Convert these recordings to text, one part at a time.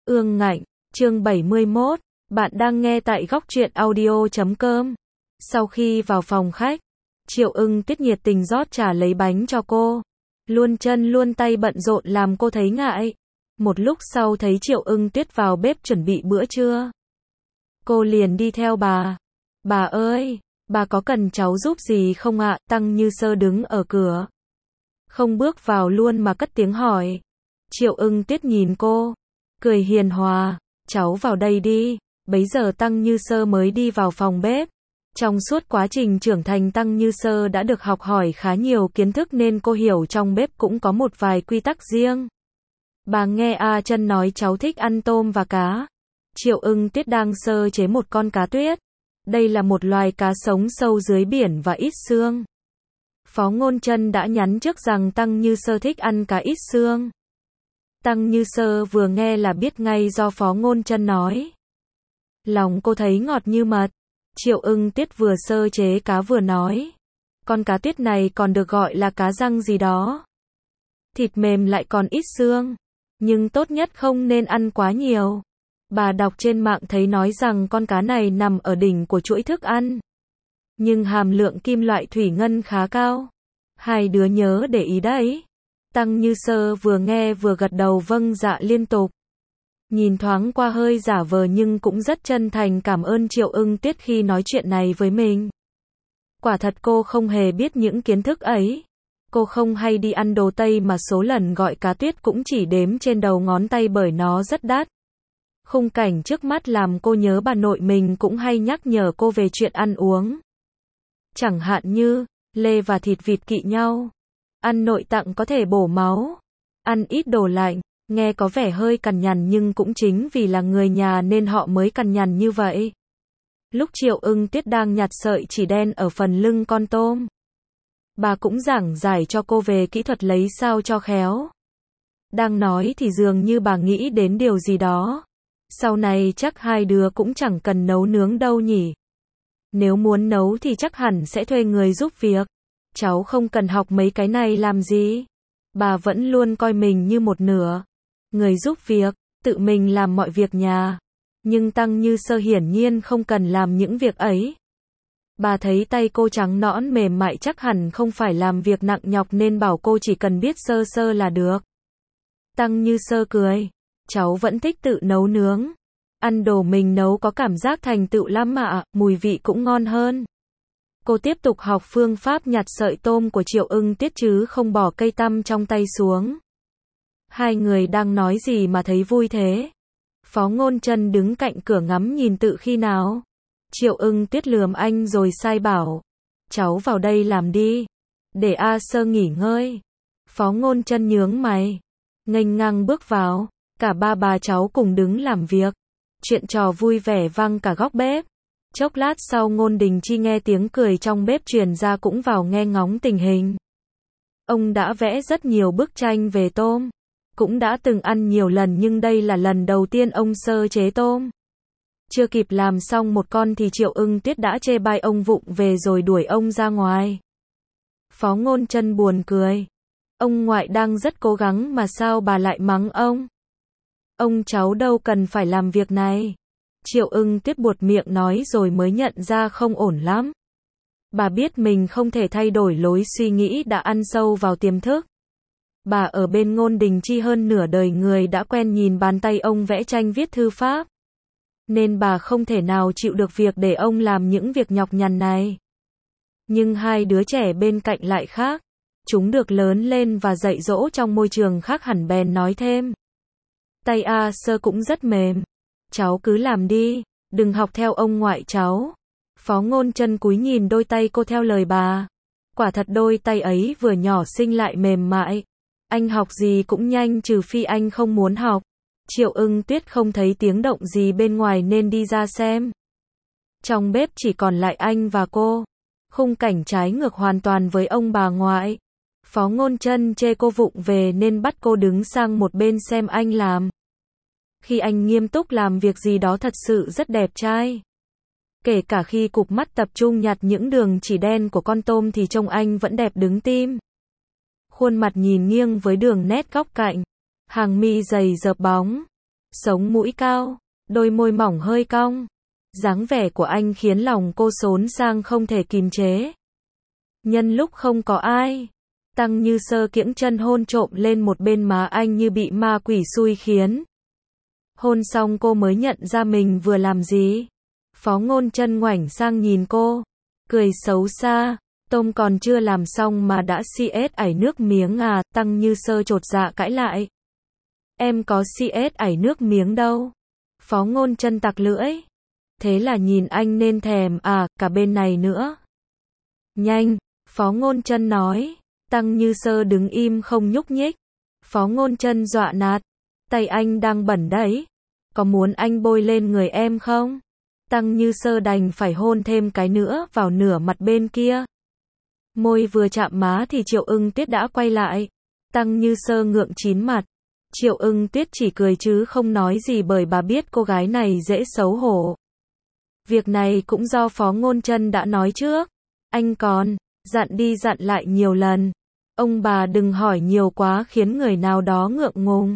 Ương Ngạnh, chương 71, bạn đang nghe tại góc truyện audio.com. Sau khi vào phòng khách, Triệu Ưng Tuyết nhiệt tình rót trà lấy bánh cho cô. Luôn chân luôn tay bận rộn làm cô thấy ngại. Một lúc sau thấy Triệu Ưng Tuyết vào bếp chuẩn bị bữa trưa. Cô liền đi theo bà. Bà ơi, bà có cần cháu giúp gì không ạ? Tăng Như Sơ đứng ở cửa. Không bước vào luôn mà cất tiếng hỏi. Triệu Ưng Tuyết nhìn cô, cười hiền hòa, cháu vào đây đi. Bấy giờ Tăng Như Sơ mới đi vào phòng bếp. Trong suốt quá trình trưởng thành Tăng Như Sơ đã được học hỏi khá nhiều kiến thức nên cô hiểu trong bếp cũng có một vài quy tắc riêng. Bà nghe A Chân nói cháu thích ăn tôm và cá. Triệu Ưng Tuyết đang sơ chế một con cá tuyết. Đây là một loài cá sống sâu dưới biển và ít xương. Phó Ngôn Chân đã nhắn trước rằng Tăng Như Sơ thích ăn cá ít xương. Tăng Như Sơ vừa nghe là biết ngay do Phó Ngôn Chân nói. Lòng cô thấy ngọt như mật. Triệu Ưng Tuyết vừa sơ chế cá vừa nói. Con cá tuyết này còn được gọi là cá răng gì đó. Thịt mềm lại còn ít xương. Nhưng tốt nhất không nên ăn quá nhiều. Bà đọc trên mạng thấy nói rằng con cá này nằm ở đỉnh của chuỗi thức ăn. Nhưng hàm lượng kim loại thủy ngân khá cao. Hai đứa nhớ để ý đấy. Tăng Như Sơ vừa nghe vừa gật đầu vâng dạ liên tục. Nhìn thoáng qua hơi giả vờ nhưng cũng rất chân thành cảm ơn Triệu Ưng Tuyết khi nói chuyện này với mình. Quả thật cô không hề biết những kiến thức ấy. Cô không hay đi ăn đồ Tây mà số lần gọi cá tuyết cũng chỉ đếm trên đầu ngón tay bởi nó rất đắt. Khung cảnh trước mắt làm cô nhớ bà nội mình cũng hay nhắc nhở cô về chuyện ăn uống. Chẳng hạn như, lê và thịt vịt kỵ nhau. Ăn nội tạng có thể bổ máu. Ăn ít đồ lạnh. Nghe có vẻ hơi cằn nhằn nhưng cũng chính vì là người nhà nên họ mới cằn nhằn như vậy. Lúc Triệu Ưng Tuyết đang nhặt sợi chỉ đen ở phần lưng con tôm. Bà cũng giảng giải cho cô về kỹ thuật lấy sao cho khéo. Đang nói thì dường như bà nghĩ đến điều gì đó. Sau này chắc hai đứa cũng chẳng cần nấu nướng đâu nhỉ. Nếu muốn nấu thì chắc hẳn sẽ thuê người giúp việc. Cháu không cần học mấy cái này làm gì. Bà vẫn luôn coi mình như một nửa người giúp việc, tự mình làm mọi việc nhà. Nhưng Tăng Như Sơ hiển nhiên không cần làm những việc ấy. Bà thấy tay cô trắng nõn mềm mại chắc hẳn không phải làm việc nặng nhọc nên bảo cô chỉ cần biết sơ sơ là được. Tăng Như Sơ cười. Cháu vẫn thích tự nấu nướng. Ăn đồ mình nấu có cảm giác thành tựu lắm ạ, mùi vị cũng ngon hơn. Cô tiếp tục học phương pháp nhặt sợi tôm của Triệu Ưng Tuyết chứ không bỏ cây tăm trong tay xuống. Hai người đang nói gì mà thấy vui thế? Phó Ngôn Chân đứng cạnh cửa ngắm nhìn tự khi nào. Triệu Ưng Tuyết lườm anh rồi sai bảo. Cháu vào đây làm đi. Để A Sơ nghỉ ngơi. Phó Ngôn Chân nhướng mày. Nghênh ngang bước vào. Cả ba bà cháu cùng đứng làm việc. Chuyện trò vui vẻ vang cả góc bếp. Chốc lát sau Ngôn Đình Chi nghe tiếng cười trong bếp truyền ra cũng vào nghe ngóng tình hình. Ông đã vẽ rất nhiều bức tranh về tôm. Cũng đã từng ăn nhiều lần nhưng đây là lần đầu tiên ông sơ chế tôm. Chưa kịp làm xong một con thì Triệu Ưng Tuyết đã chê bai ông vụng về rồi đuổi ông ra ngoài. Phó Ngôn Chân buồn cười. Ông ngoại đang rất cố gắng mà sao bà lại mắng ông? Ông cháu đâu cần phải làm việc này. Triệu Ưng Tuyết buột miệng nói rồi mới nhận ra không ổn lắm. Bà biết mình không thể thay đổi lối suy nghĩ đã ăn sâu vào tiềm thức. Bà ở bên Ngôn Đình Chi hơn nửa đời người đã quen nhìn bàn tay ông vẽ tranh viết thư pháp. Nên bà không thể nào chịu được việc để ông làm những việc nhọc nhằn này. Nhưng hai đứa trẻ bên cạnh lại khác. Chúng được lớn lên và dạy dỗ trong môi trường khác hẳn bèn nói thêm. Tay A Sơ cũng rất mềm. Cháu cứ làm đi, đừng học theo ông ngoại cháu. Phó Ngôn Chân cúi nhìn đôi tay cô theo lời bà. Quả thật đôi tay ấy vừa nhỏ xinh lại mềm mại. Anh học gì cũng nhanh trừ phi anh không muốn học. Triệu Ưng Tuyết không thấy tiếng động gì bên ngoài nên đi ra xem. Trong bếp chỉ còn lại anh và cô. Khung cảnh trái ngược hoàn toàn với ông bà ngoại. Phó Ngôn Chân chê cô vụng về nên bắt cô đứng sang một bên xem anh làm. Khi anh nghiêm túc làm việc gì đó thật sự rất đẹp trai. Kể cả khi cụp mắt tập trung nhặt những đường chỉ đen của con tôm thì trông anh vẫn đẹp đứng tim. Khuôn mặt nhìn nghiêng với đường nét góc cạnh. Hàng mi dày dợp bóng. sống mũi cao, đôi môi mỏng hơi cong. Dáng vẻ của anh khiến lòng cô xốn sang không thể kìm chế. Nhân lúc không có ai, Tăng Như Sơ kiễng chân hôn trộm lên một bên má anh như bị ma quỷ xui khiến. Hôn xong cô mới nhận ra mình vừa làm gì. Phó Ngôn Chân ngoảnh sang nhìn cô, cười xấu xa, tôm còn chưa làm xong mà đã CS ảy nước miếng à, Tăng Như Sơ chột dạ cãi lại. Em có CS ảy nước miếng đâu. Phó Ngôn Chân tặc lưỡi. Thế là nhìn anh nên thèm à, cả bên này nữa. Nhanh, Phó Ngôn Chân nói. Tăng Như Sơ đứng im không nhúc nhích. Phó Ngôn Chân dọa nạt. Tay anh đang bẩn đấy. Có muốn anh bôi lên người em không? Tăng Như Sơ đành phải hôn thêm cái nữa vào nửa mặt bên kia. Môi vừa chạm má thì Triệu Ưng Tuyết đã quay lại. Tăng Như Sơ ngượng chín mặt. Triệu Ưng Tuyết chỉ cười chứ không nói gì bởi bà biết cô gái này dễ xấu hổ. Việc này cũng do Phó Ngôn Chân đã nói trước. Anh còn dặn đi dặn lại nhiều lần. Ông bà đừng hỏi nhiều quá khiến người nào đó ngượng ngùng.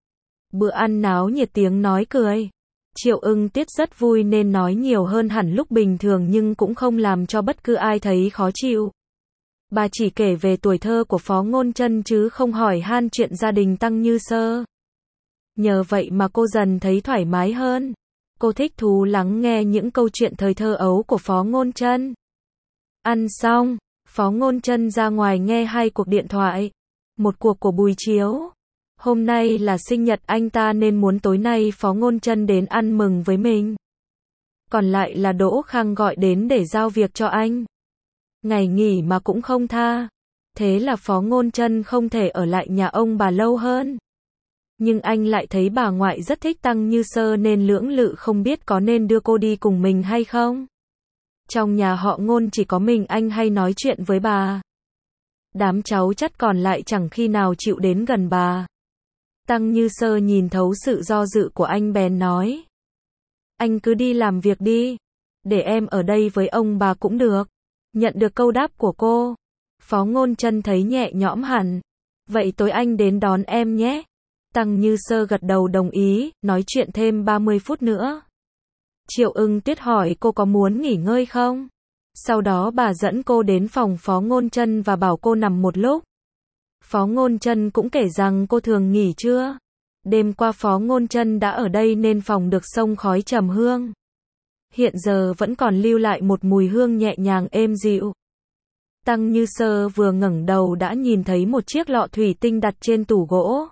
Bữa ăn náo nhiệt tiếng nói cười. Triệu Ưng Tuyết rất vui nên nói nhiều hơn hẳn lúc bình thường nhưng cũng không làm cho bất cứ ai thấy khó chịu. Bà chỉ kể về tuổi thơ của Phó Ngôn Chân chứ không hỏi han chuyện gia đình Tăng Như Sơ. Nhờ vậy mà cô dần thấy thoải mái hơn. Cô thích thú lắng nghe những câu chuyện thời thơ ấu của Phó Ngôn Chân. Ăn xong, Phó Ngôn Chân ra ngoài nghe 2 cuộc điện thoại. Một cuộc của buổi chiều. Hôm nay là sinh nhật anh ta nên muốn tối nay Phó Ngôn Chân đến ăn mừng với mình. Còn lại là Đỗ Khang gọi đến để giao việc cho anh. Ngày nghỉ mà cũng không tha. Thế là Phó Ngôn Chân không thể ở lại nhà ông bà lâu hơn. Nhưng anh lại thấy bà ngoại rất thích Tăng Như Sơ nên lưỡng lự không biết có nên đưa cô đi cùng mình hay không. Trong nhà họ Ngôn chỉ có mình anh hay nói chuyện với bà. Đám cháu chắt còn lại chẳng khi nào chịu đến gần bà. Tăng Như Sơ nhìn thấu sự do dự của anh bèn nói. Anh cứ đi làm việc đi. Để em ở đây với ông bà cũng được. Nhận được câu đáp của cô, Phó Ngôn Chân thấy nhẹ nhõm hẳn. Vậy tối anh đến đón em nhé. Tăng Như Sơ gật đầu đồng ý, nói chuyện thêm 30 phút nữa. Triệu Ưng Tuyết hỏi cô có muốn nghỉ ngơi không? Sau đó bà dẫn cô đến phòng Phó Ngôn Chân và bảo cô nằm một lúc. Phó Ngôn Chân cũng kể rằng cô thường nghỉ trưa. Đêm qua Phó Ngôn Chân đã ở đây nên phòng được xông khói trầm hương. Hiện giờ vẫn còn lưu lại một mùi hương nhẹ nhàng êm dịu. Tăng Như Sơ vừa ngẩng đầu đã nhìn thấy một chiếc lọ thủy tinh đặt trên tủ gỗ.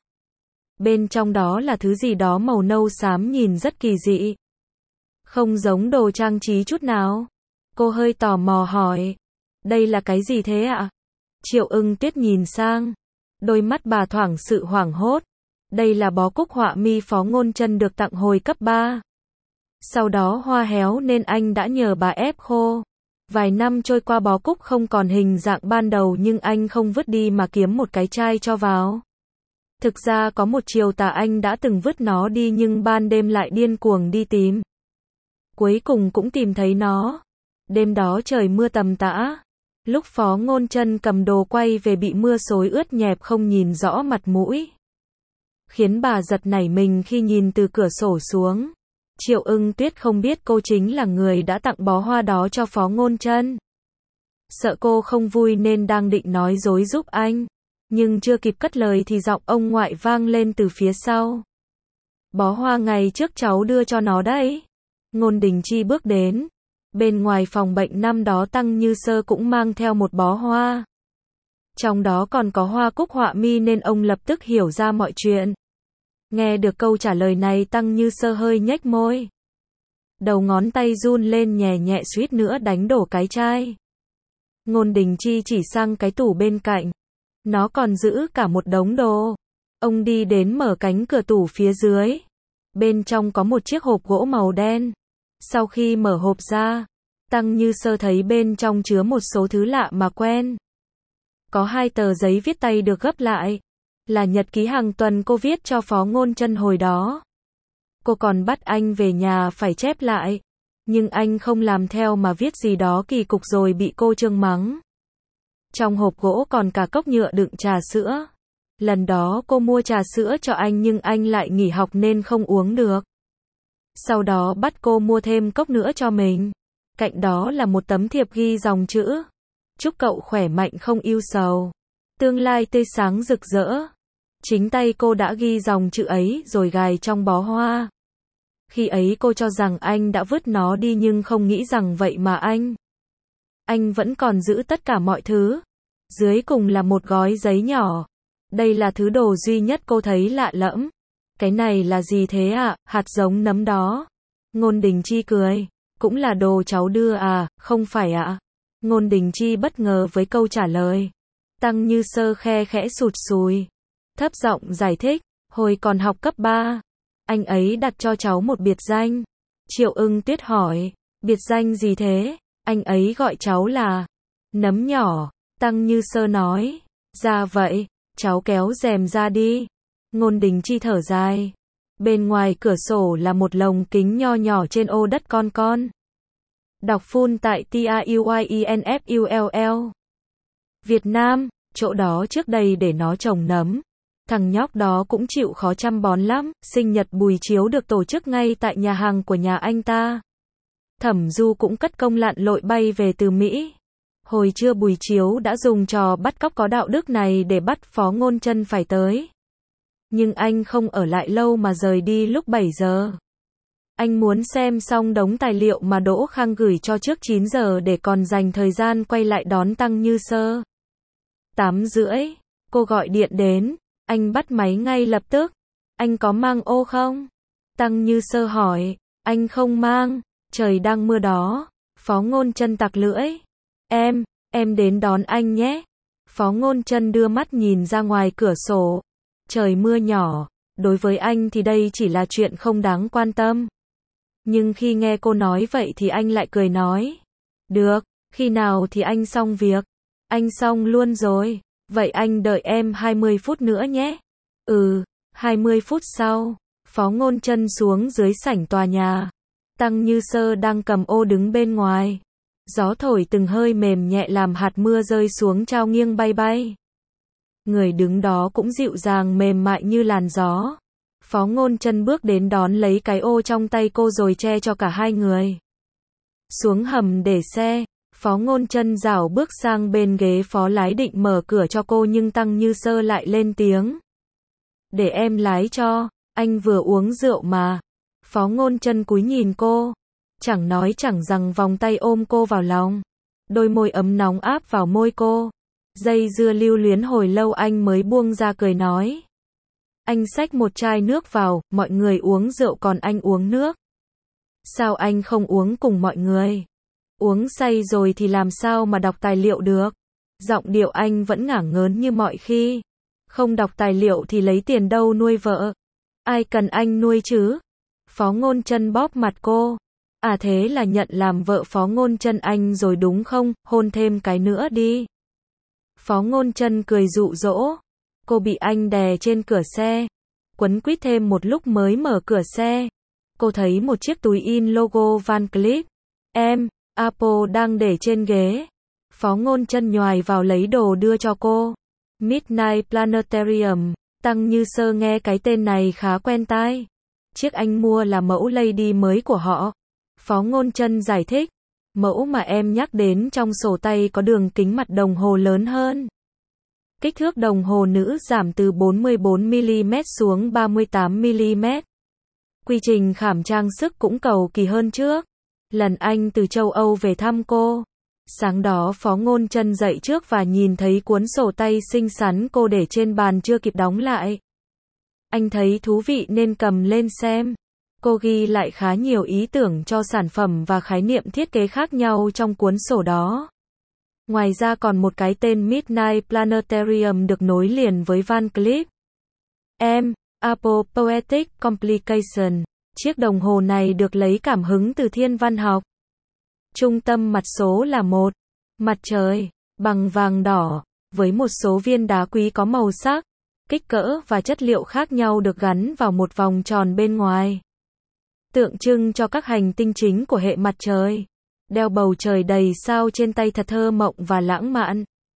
Bên trong đó là thứ gì đó màu nâu xám nhìn rất kỳ dị. Không giống đồ trang trí chút nào. Cô hơi tò mò hỏi. Đây là cái gì thế ạ? Triệu Ưng Tuyết nhìn sang. Đôi mắt bà thoảng sự hoảng hốt. Đây là bó cúc họa mi Phó Ngôn Chân được tặng hồi cấp 3. Sau đó hoa héo nên anh đã nhờ bà ép khô. Vài năm trôi qua bó cúc không còn hình dạng ban đầu nhưng anh không vứt đi mà kiếm một cái chai cho vào. Thực ra có một chiều tà anh đã từng vứt nó đi nhưng ban đêm lại điên cuồng đi tìm. Cuối cùng cũng tìm thấy nó. Đêm đó trời mưa tầm tã. Lúc Phó Ngôn Chân cầm đồ quay về bị mưa xối ướt nhẹp không nhìn rõ mặt mũi. Khiến bà giật nảy mình khi nhìn từ cửa sổ xuống. Triệu Ưng Tuyết không biết cô chính là người đã tặng bó hoa đó cho Phó Ngôn Chân. Sợ cô không vui nên đang định nói dối giúp anh. Nhưng chưa kịp cất lời thì giọng ông ngoại vang lên từ phía sau. Bó hoa ngày trước cháu đưa cho nó đấy. Ngôn Đình Chi bước đến. Bên ngoài phòng bệnh năm đó Tăng Như Sơ cũng mang theo một bó hoa. Trong đó còn có hoa cúc họa mi nên ông lập tức hiểu ra mọi chuyện. Nghe được câu trả lời này Tăng Như Sơ hơi nhếch môi. Đầu ngón tay run lên nhẹ nhẹ suýt nữa đánh đổ cái chai. Ngôn Đình Chi chỉ sang cái tủ bên cạnh. Nó còn giữ cả một đống đồ. Ông đi đến mở cánh cửa tủ phía dưới. Bên trong có một chiếc hộp gỗ màu đen. Sau khi mở hộp ra, Tăng Như Sơ thấy bên trong chứa một số thứ lạ mà quen. Có 2 tờ giấy viết tay được gấp lại. Là nhật ký hàng tuần cô viết cho Phó Ngôn Chân hồi đó. Cô còn bắt anh về nhà phải chép lại. Nhưng anh không làm theo mà viết gì đó kỳ cục rồi bị cô trương mắng. Trong hộp gỗ còn cả cốc nhựa đựng trà sữa. Lần đó cô mua trà sữa cho anh nhưng anh lại nghỉ học nên không uống được. Sau đó bắt cô mua thêm cốc nữa cho mình. Cạnh đó là một tấm thiệp ghi dòng chữ: chúc cậu khỏe mạnh không ưu sầu, tương lai tươi sáng rực rỡ. Chính tay cô đã ghi dòng chữ ấy rồi gài trong bó hoa. Khi ấy cô cho rằng anh đã vứt nó đi nhưng không nghĩ rằng vậy mà anh vẫn còn giữ tất cả mọi thứ. Dưới cùng là một gói giấy nhỏ. Đây là thứ đồ duy nhất cô thấy lạ lẫm. Cái này là gì thế ạ? Hạt giống nấm đó. Ngôn Đình Chi cười. Cũng là đồ cháu đưa à, không phải ạ? Ngôn Đình Chi bất ngờ với câu trả lời. Tăng Như Sơ khe khẽ sụt sùi. Thấp giọng giải thích. Hồi còn học cấp 3, anh ấy đặt cho cháu một biệt danh. Triệu Ưng Tuyết hỏi. Biệt danh gì thế? Anh ấy gọi cháu là nấm nhỏ. Tăng Như Sơ nói. Ra vậy, cháu kéo rèm ra đi. Ngôn Đình Chi thở dài. Bên ngoài cửa sổ là một lồng kính nho nhỏ trên ô đất con. Đọc full tại TAUYINFULL. Việt Nam, chỗ đó trước đây để nó trồng nấm. Thằng nhóc đó cũng chịu khó chăm bón lắm, sinh nhật Bùi Chiếu được tổ chức ngay tại nhà hàng của nhà anh ta. Thẩm Du cũng cất công lặn lội bay về từ Mỹ. Hồi trưa Bùi Chiếu đã dùng trò bắt cóc có đạo đức này để bắt Phó Ngôn Chân phải tới. Nhưng anh không ở lại lâu mà rời đi lúc 7 giờ. Anh muốn xem xong đống tài liệu mà Đỗ Khang gửi cho trước 9 giờ để còn dành thời gian quay lại đón Tăng Như Sơ. 8:30, cô gọi điện đến. Anh bắt máy ngay lập tức. Anh có mang ô không? Tăng Như Sơ hỏi. Anh không mang, trời đang mưa đó. Phó Ngôn Chân tặc lưỡi. Em đến đón anh nhé. Phó Ngôn Chân đưa mắt nhìn ra ngoài cửa sổ. Trời mưa nhỏ, đối với anh thì đây chỉ là chuyện không đáng quan tâm. Nhưng khi nghe cô nói vậy thì anh lại cười nói. Được, khi nào thì anh xong việc? Anh xong luôn rồi. Vậy anh đợi em 20 phút nữa nhé. 20 phút sau, Phó Ngôn Chân xuống dưới sảnh tòa nhà. Tăng Như Sơ đang cầm ô đứng bên ngoài. Gió thổi từng hơi mềm nhẹ làm hạt mưa rơi xuống trao nghiêng bay. Người đứng đó cũng dịu dàng mềm mại như làn gió. Phó Ngôn Chân bước đến đón lấy cái ô trong tay cô rồi che cho cả hai người. Xuống hầm để xe, Phó Ngôn Chân rảo bước sang bên ghế phó lái định mở cửa cho cô nhưng Tăng Như Sơ lại lên tiếng. Để em lái cho, anh vừa uống rượu mà. Phó Ngôn Chân cúi nhìn cô, chẳng nói chẳng rằng vòng tay ôm cô vào lòng. Đôi môi ấm nóng áp vào môi cô. Dây dưa lưu luyến hồi lâu anh mới buông ra cười nói. Anh xách một chai nước vào, mọi người uống rượu còn anh uống nước. Sao anh không uống cùng mọi người? Uống say rồi thì làm sao mà đọc tài liệu được? Giọng điệu anh vẫn ngả ngớn như mọi khi. Không đọc tài liệu thì lấy tiền đâu nuôi vợ? Ai cần anh nuôi chứ? Phó Ngôn Chân bóp mặt cô. À thế là nhận làm vợ Phó Ngôn Chân anh rồi đúng không? Hôn thêm cái nữa đi. Phó Ngôn Chân cười dụ dỗ. Cô bị anh đè trên cửa xe. Quấn quýt thêm một lúc mới mở cửa xe. Cô thấy một chiếc túi in logo Van Cleef. Apple đang để trên ghế. Phó Ngôn Chân nhoài vào lấy đồ đưa cho cô. Midnight Planetarium. Tăng Như Sơ nghe cái tên này khá quen tai. Chiếc anh mua là mẫu Lady mới của họ. Phó Ngôn Chân giải thích. Mẫu mà em nhắc đến trong sổ tay có đường kính mặt đồng hồ lớn hơn. Kích thước đồng hồ nữ giảm từ 44mm xuống 38mm. Quy trình khảm trang sức cũng cầu kỳ hơn trước. Lần anh từ châu Âu về thăm cô. Sáng đó Phó Ngôn Chân dậy trước và nhìn thấy cuốn sổ tay xinh xắn cô để trên bàn chưa kịp đóng lại. Anh thấy thú vị nên cầm lên xem. Cô ghi lại khá nhiều ý tưởng cho sản phẩm và khái niệm thiết kế khác nhau trong cuốn sổ đó. Ngoài ra còn một cái tên Midnight Planetarium được nối liền với Van Cleef. Apple Poetic Complication. Chiếc đồng hồ này được lấy cảm hứng từ thiên văn học. Trung tâm mặt số là một mặt trời bằng vàng đỏ với một số viên đá quý có màu sắc, kích cỡ và chất liệu khác nhau được gắn vào một vòng tròn bên ngoài, tượng trưng cho các hành tinh chính của hệ mặt trời. Đeo bầu trời đầy sao trên tay thật thơ mộng và lãng mạn.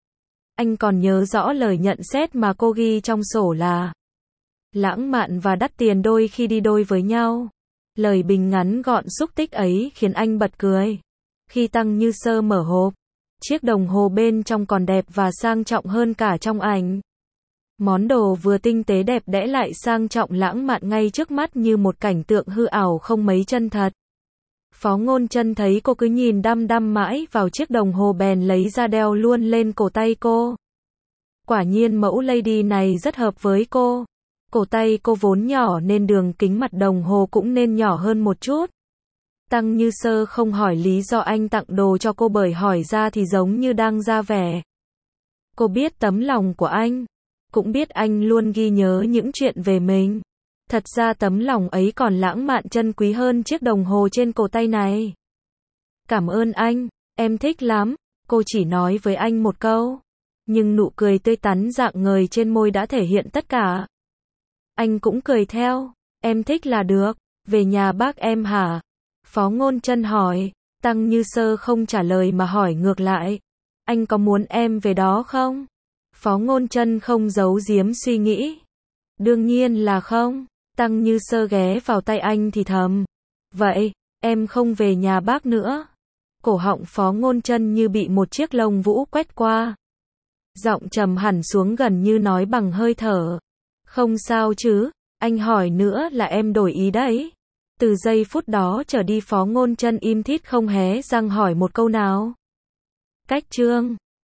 Anh còn nhớ rõ lời nhận xét mà cô ghi trong sổ là lãng mạn và đắt tiền đôi khi đi đôi với nhau. Lời bình ngắn gọn xúc tích ấy khiến anh bật cười. Khi Tăng Như Sơ mở hộp, chiếc đồng hồ bên trong còn đẹp và sang trọng hơn cả trong ảnh. Món đồ vừa tinh tế đẹp đẽ lại sang trọng lãng mạn ngay trước mắt như một cảnh tượng hư ảo không mấy chân thật. Phó Ngôn Chân thấy cô cứ nhìn đăm đăm mãi vào chiếc đồng hồ bèn lấy ra đeo luôn lên cổ tay cô. Quả nhiên mẫu lady này rất hợp với cô. Cổ tay cô vốn nhỏ nên đường kính mặt đồng hồ cũng nên nhỏ hơn một chút. Tăng Như Sơ không hỏi lý do anh tặng đồ cho cô bởi hỏi ra thì giống như đang ra vẻ. Cô biết tấm lòng của anh, cũng biết anh luôn ghi nhớ những chuyện về mình. Thật ra tấm lòng ấy còn lãng mạn chân quý hơn chiếc đồng hồ trên cổ tay này. Cảm ơn anh, em thích lắm, cô chỉ nói với anh một câu. Nhưng nụ cười tươi tắn rạng ngời trên môi đã thể hiện tất cả. Anh cũng cười theo, em thích là được, về nhà bác em hả? Phó Ngôn Chân hỏi, Tăng Như Sơ không trả lời mà hỏi ngược lại. Anh có muốn em về đó không? Phó Ngôn Chân không giấu giếm suy nghĩ. Đương nhiên là không. Tăng Như Sơ ghé vào tay anh thì thầm. Vậy, em không về nhà bác nữa. Cổ họng Phó Ngôn Chân như bị một chiếc lông vũ quét qua. Giọng trầm hẳn xuống gần như nói bằng hơi thở. Không sao chứ, anh hỏi nữa là em đổi ý đấy. Từ giây phút đó trở đi Phó Ngôn Chân im thít không hé răng hỏi một câu nào. Cách chương